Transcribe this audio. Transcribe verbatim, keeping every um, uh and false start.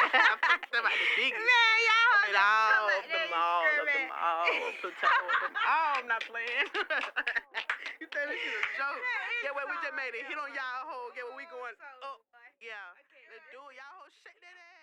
Them about the biggest. Man, y'all I mean, all of them, all of them, screaming. all Plateau, them, all. I'm not playing. You think this is a joke? Yeah, well, we just made a hit on y'all hoe. Yeah, well, we going up. Yeah, let's do it. Y'all hoe shake that ass.